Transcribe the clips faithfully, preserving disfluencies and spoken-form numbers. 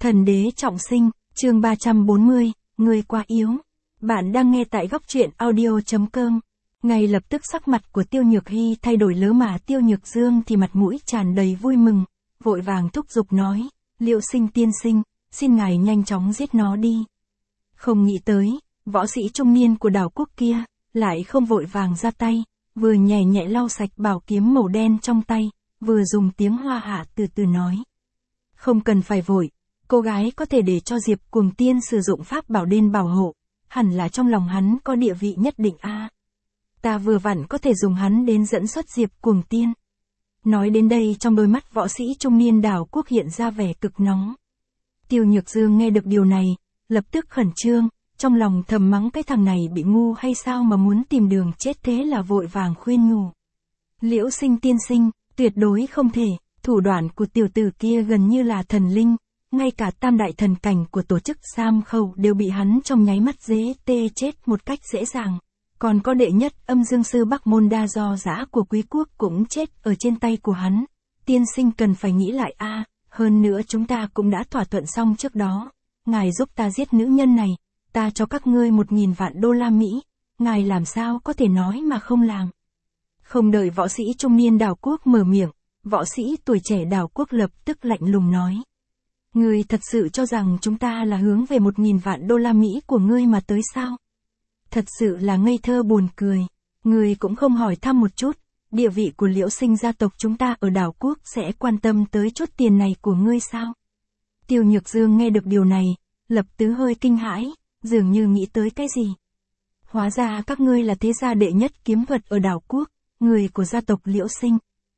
Thần đế trọng sinh, chương ba trăm bốn mươi, người quá yếu. Bạn đang nghe tại góc truyện audio chấm com. Ngay lập tức sắc mặt của Tiêu Nhược Hy thay đổi, lớ mà Tiêu Nhược Dương thì mặt mũi tràn đầy vui mừng, vội vàng thúc giục nói, Liễu Sinh tiên sinh, xin ngài nhanh chóng giết nó đi. Không nghĩ tới, võ sĩ trung niên của đảo quốc kia, lại không vội vàng ra tay, vừa nhẹ nhẹ lau sạch bảo kiếm màu đen trong tay, vừa dùng tiếng Hoa Hạ từ từ nói. Không cần phải vội, cô gái có thể để cho Diệp Cuồng Tiên sử dụng pháp bảo đen bảo hộ, hẳn là trong lòng hắn có địa vị nhất định a. À, ta vừa vặn có thể dùng hắn đến dẫn xuất Diệp Cuồng Tiên. Nói đến đây trong đôi mắt võ sĩ trung niên đảo quốc hiện ra vẻ cực nóng. Tiêu Nhược Dương nghe được điều này, lập tức khẩn trương, trong lòng thầm mắng cái thằng này bị ngu hay sao mà muốn tìm đường chết, thế là vội vàng khuyên nhủ. Liễu Sinh tiên sinh, tuyệt đối không thể, thủ đoạn của tiểu tử kia gần như là thần linh, ngay cả tam đại thần cảnh của tổ chức Sam Khẩu đều bị hắn trong nháy mắt dễ tê chết một cách dễ dàng. Còn có đệ nhất âm dương sư Bắc Môn Đa Do Dã của quý quốc cũng chết ở trên tay của hắn. Tiên sinh cần phải nghĩ lại a, à, hơn nữa chúng ta cũng đã thỏa thuận xong trước đó. Ngài giúp ta giết nữ nhân này, ta cho các ngươi một nghìn vạn đô la Mỹ, ngài làm sao có thể nói mà không làm. Không đợi võ sĩ trung niên đảo quốc mở miệng, võ sĩ tuổi trẻ đảo quốc lập tức lạnh lùng nói. Ngươi thật sự cho rằng chúng ta là hướng về một nghìn vạn đô la Mỹ của ngươi mà tới sao? Thật sự là ngây thơ buồn cười. Ngươi cũng không hỏi thăm một chút, địa vị của Liễu Sinh gia tộc chúng ta ở đảo quốc sẽ quan tâm tới chút tiền này của ngươi sao? Tiêu Nhược Dương nghe được điều này, lập tức hơi kinh hãi, dường như nghĩ tới cái gì. Hóa ra các ngươi là thế gia đệ nhất kiếm thuật ở đảo quốc, người của gia tộc Liễu Sinh.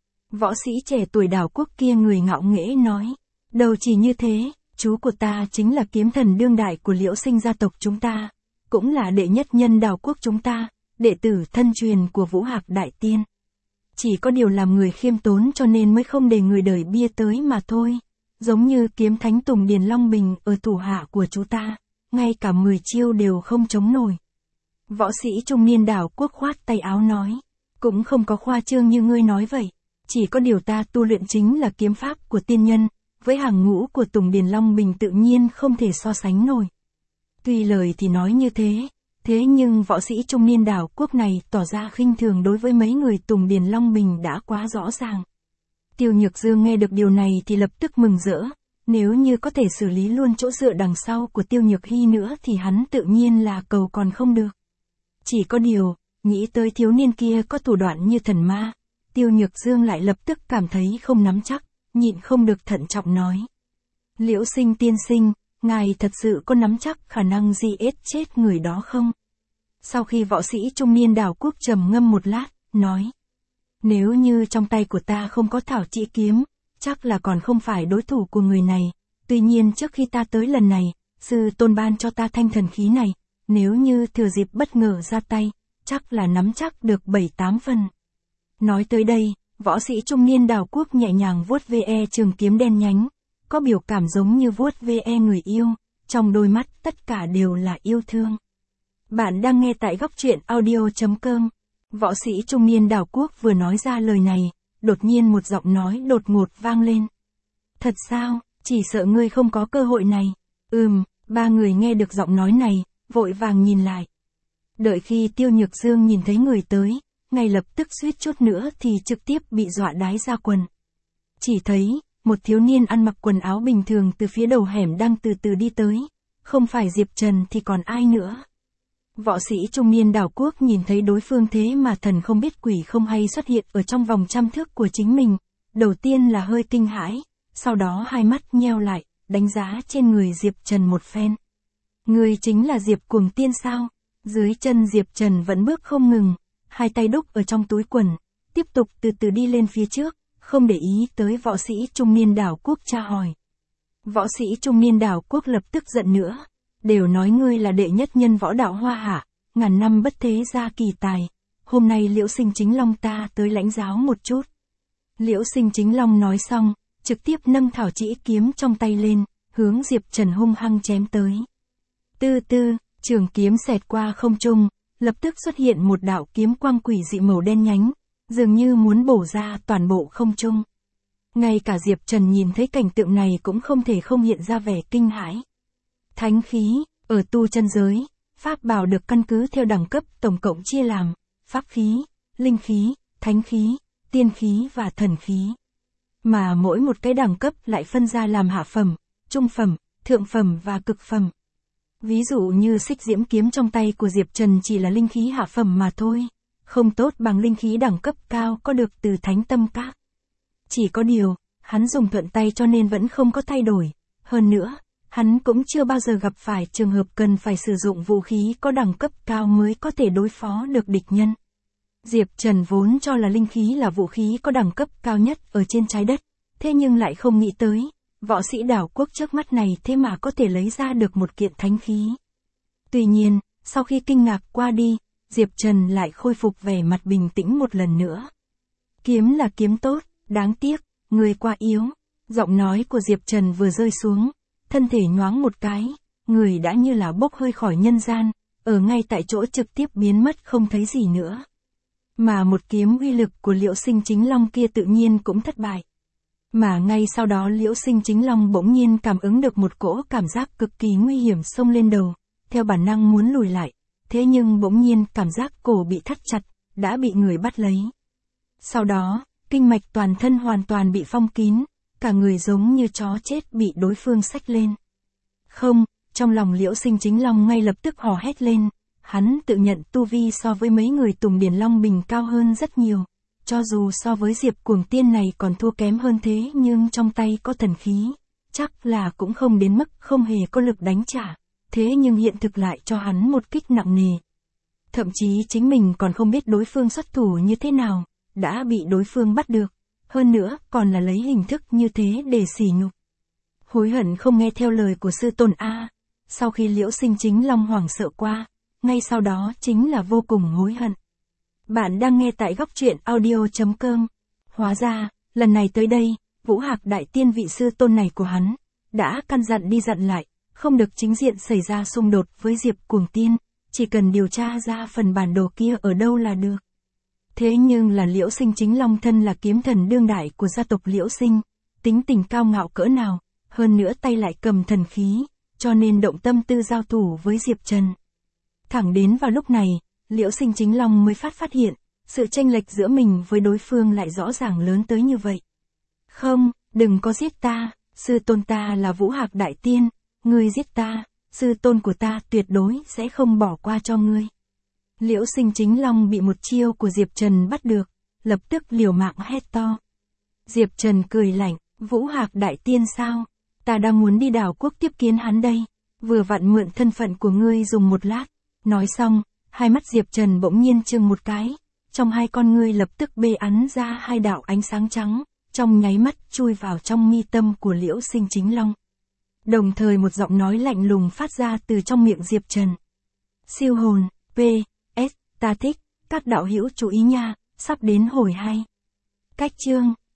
Võ sĩ trẻ tuổi đảo quốc kia người ngạo nghễ nói. Đâu chỉ như thế, chú của ta chính là kiếm thần đương đại của Liễu Sinh gia tộc chúng ta, cũng là đệ nhất nhân đảo quốc chúng ta, đệ tử thân truyền của Vũ Hạc Đại Tiên. Chỉ có điều làm người khiêm tốn cho nên mới không để người đời bia tới mà thôi. Giống như kiếm thánh Tùng Điền Long Bình ở thủ hạ của chú ta, ngay cả mười chiêu đều không chống nổi. Võ sĩ trung niên đảo quốc khoát tay áo nói, cũng không có khoa trương như ngươi nói vậy, chỉ có điều ta tu luyện chính là kiếm pháp của tiên nhân, với hàng ngũ của Tùng Điền Long Bình tự nhiên không thể so sánh nổi. Tuy lời thì nói như thế, thế nhưng võ sĩ trung niên đảo quốc này tỏ ra khinh thường đối với mấy người Tùng Điền Long Bình đã quá rõ ràng. Tiêu Nhược Dương nghe được điều này thì lập tức mừng rỡ, nếu như có thể xử lý luôn chỗ dựa đằng sau của Tiêu Nhược Hy nữa thì hắn tự nhiên là cầu còn không được. Chỉ có điều, nghĩ tới thiếu niên kia có thủ đoạn như thần ma, Tiêu Nhược Dương lại lập tức cảm thấy không nắm chắc, nhịn không được thận trọng nói. Liễu Sinh tiên sinh, ngài thật sự có nắm chắc khả năng di ết chết người đó không? Sau khi võ sĩ trung niên đảo quốc trầm ngâm một lát, nói. Nếu như trong tay của ta không có thảo chỉ kiếm, chắc là còn không phải đối thủ của người này. Tuy nhiên trước khi ta tới lần này, sư tôn ban cho ta thanh thần khí này, nếu như thừa dịp bất ngờ ra tay, chắc là nắm chắc được bảy tám phần. Nói tới đây, võ sĩ trung niên đảo quốc nhẹ nhàng vuốt ve trường kiếm đen nhánh, có biểu cảm giống như vuốt ve người yêu, trong đôi mắt tất cả đều là yêu thương. Bạn đang nghe tại góc truyện audio chấm com. Võ sĩ trung niên đảo quốc vừa nói ra lời này, đột nhiên một giọng nói đột ngột vang lên. Thật sao, chỉ sợ ngươi không có cơ hội này. Ừm, ba người nghe được giọng nói này, vội vàng nhìn lại. Đợi khi Tiêu Nhược Dương nhìn thấy người tới, ngay lập tức suýt chút nữa thì trực tiếp bị dọa đái ra quần. Chỉ thấy, một thiếu niên ăn mặc quần áo bình thường từ phía đầu hẻm đang từ từ đi tới, không phải Diệp Trần thì còn ai nữa. Võ sĩ trung niên đảo quốc nhìn thấy đối phương thế mà thần không biết quỷ không hay xuất hiện ở trong vòng trăm thước của chính mình, đầu tiên là hơi kinh hãi, sau đó hai mắt nheo lại, đánh giá trên người Diệp Trần một phen. Người chính là Diệp Cuồng Tiên sao? Dưới chân Diệp Trần vẫn bước không ngừng, hai tay đúc ở trong túi quần, tiếp tục từ từ đi lên phía trước, không để ý tới võ sĩ trung niên đảo quốc tra hỏi. Võ sĩ trung niên đảo quốc lập tức giận nữa, đều nói ngươi là đệ nhất nhân võ đạo Hoa Hạ, ngàn năm bất thế gia kỳ tài, hôm nay Liễu Sinh Chính Long ta tới lãnh giáo một chút. Liễu Sinh Chính Long nói xong, trực tiếp nâng thảo chỉ kiếm trong tay lên, hướng Diệp Trần hung hăng chém tới. Tư tư, trường kiếm xẹt qua không trung, lập tức xuất hiện một đạo kiếm quang quỷ dị màu đen nhánh, dường như muốn bổ ra toàn bộ không trung. Ngay cả Diệp Trần nhìn thấy cảnh tượng này cũng không thể không hiện ra vẻ kinh hãi. Thánh khí, ở tu chân giới, pháp bảo được căn cứ theo đẳng cấp tổng cộng chia làm, pháp khí, linh khí, thánh khí, tiên khí và thần khí. Mà mỗi một cái đẳng cấp lại phân ra làm hạ phẩm, trung phẩm, thượng phẩm và cực phẩm. Ví dụ như xích diễm kiếm trong tay của Diệp Trần chỉ là linh khí hạ phẩm mà thôi, không tốt bằng linh khí đẳng cấp cao có được từ Thánh Tâm Các. Chỉ có điều, hắn dùng thuận tay cho nên vẫn không có thay đổi. Hơn nữa, hắn cũng chưa bao giờ gặp phải trường hợp cần phải sử dụng vũ khí có đẳng cấp cao mới có thể đối phó được địch nhân. Diệp Trần vốn cho là linh khí là vũ khí có đẳng cấp cao nhất ở trên trái đất, thế nhưng lại không nghĩ tới, võ sĩ đảo quốc trước mắt này thế mà có thể lấy ra được một kiện thánh khí. Tuy nhiên, sau khi kinh ngạc qua đi, Diệp Trần lại khôi phục vẻ mặt bình tĩnh một lần nữa. Kiếm là kiếm tốt, đáng tiếc, người quá yếu. Giọng nói của Diệp Trần vừa rơi xuống, thân thể nhoáng một cái, người đã như là bốc hơi khỏi nhân gian, ở ngay tại chỗ trực tiếp biến mất không thấy gì nữa. Mà một kiếm uy lực của Liễu Sinh Chính Long kia tự nhiên cũng thất bại. Mà ngay sau đó Liễu Sinh Chính Long bỗng nhiên cảm ứng được một cỗ cảm giác cực kỳ nguy hiểm xông lên đầu, theo bản năng muốn lùi lại, thế nhưng bỗng nhiên cảm giác cổ bị thắt chặt, đã bị người bắt lấy. Sau đó, kinh mạch toàn thân hoàn toàn bị phong kín, cả người giống như chó chết bị đối phương xách lên. Không, trong lòng Liễu Sinh Chính Long ngay lập tức hò hét lên, hắn tự nhận tu vi so với mấy người Tùng Điển Long Bình cao hơn rất nhiều. Cho dù so với Diệp Cuồng Tiên này còn thua kém hơn thế nhưng trong tay có thần khí, chắc là cũng không đến mức không hề có lực đánh trả, thế nhưng hiện thực lại cho hắn một kích nặng nề. Thậm chí chính mình còn không biết đối phương xuất thủ như thế nào, đã bị đối phương bắt được, hơn nữa còn là lấy hình thức như thế để sỉ nhục. Hối hận không nghe theo lời của sư tôn A, sau khi Liễu Sinh Chính Long hoảng sợ qua, ngay sau đó chính là vô cùng hối hận. Bạn đang nghe tại góc truyện audio chấm com. Hóa ra, lần này tới đây, Vũ Hạc Đại Tiên vị sư tôn này của hắn, đã căn dặn đi dặn lại, không được chính diện xảy ra xung đột với Diệp Cuồng Tiên, chỉ cần điều tra ra phần bản đồ kia ở đâu là được. Thế nhưng là Liễu Sinh Chính Long thân là kiếm thần đương đại của gia tộc Liễu Sinh, tính tình cao ngạo cỡ nào, hơn nữa tay lại cầm thần khí, cho nên động tâm tư giao thủ với Diệp Trần. Thẳng đến vào lúc này, Liễu Sinh Chính Long mới phát phát hiện, sự chênh lệch giữa mình với đối phương lại rõ ràng lớn tới như vậy. Không, đừng có giết ta, sư tôn ta là Vũ Hạc Đại Tiên, ngươi giết ta, sư tôn của ta tuyệt đối sẽ không bỏ qua cho ngươi. Liễu Sinh Chính Long bị một chiêu của Diệp Trần bắt được, lập tức liều mạng hét to. Diệp Trần cười lạnh, Vũ Hạc Đại Tiên sao? Ta đang muốn đi đảo quốc tiếp kiến hắn đây, vừa vặn mượn thân phận của ngươi dùng một lát. Nói xong, hai mắt Diệp Trần bỗng nhiên chừng một cái, trong hai con ngươi lập tức bê ắn ra hai đạo ánh sáng trắng, trong nháy mắt chui vào trong mi tâm của Liễu Sinh Chính Long. Đồng thời một giọng nói lạnh lùng phát ra từ trong miệng Diệp Trần. Siêu hồn, P S, ta thích, các đạo hữu chú ý nha, sắp đến hồi hai. Cách chương.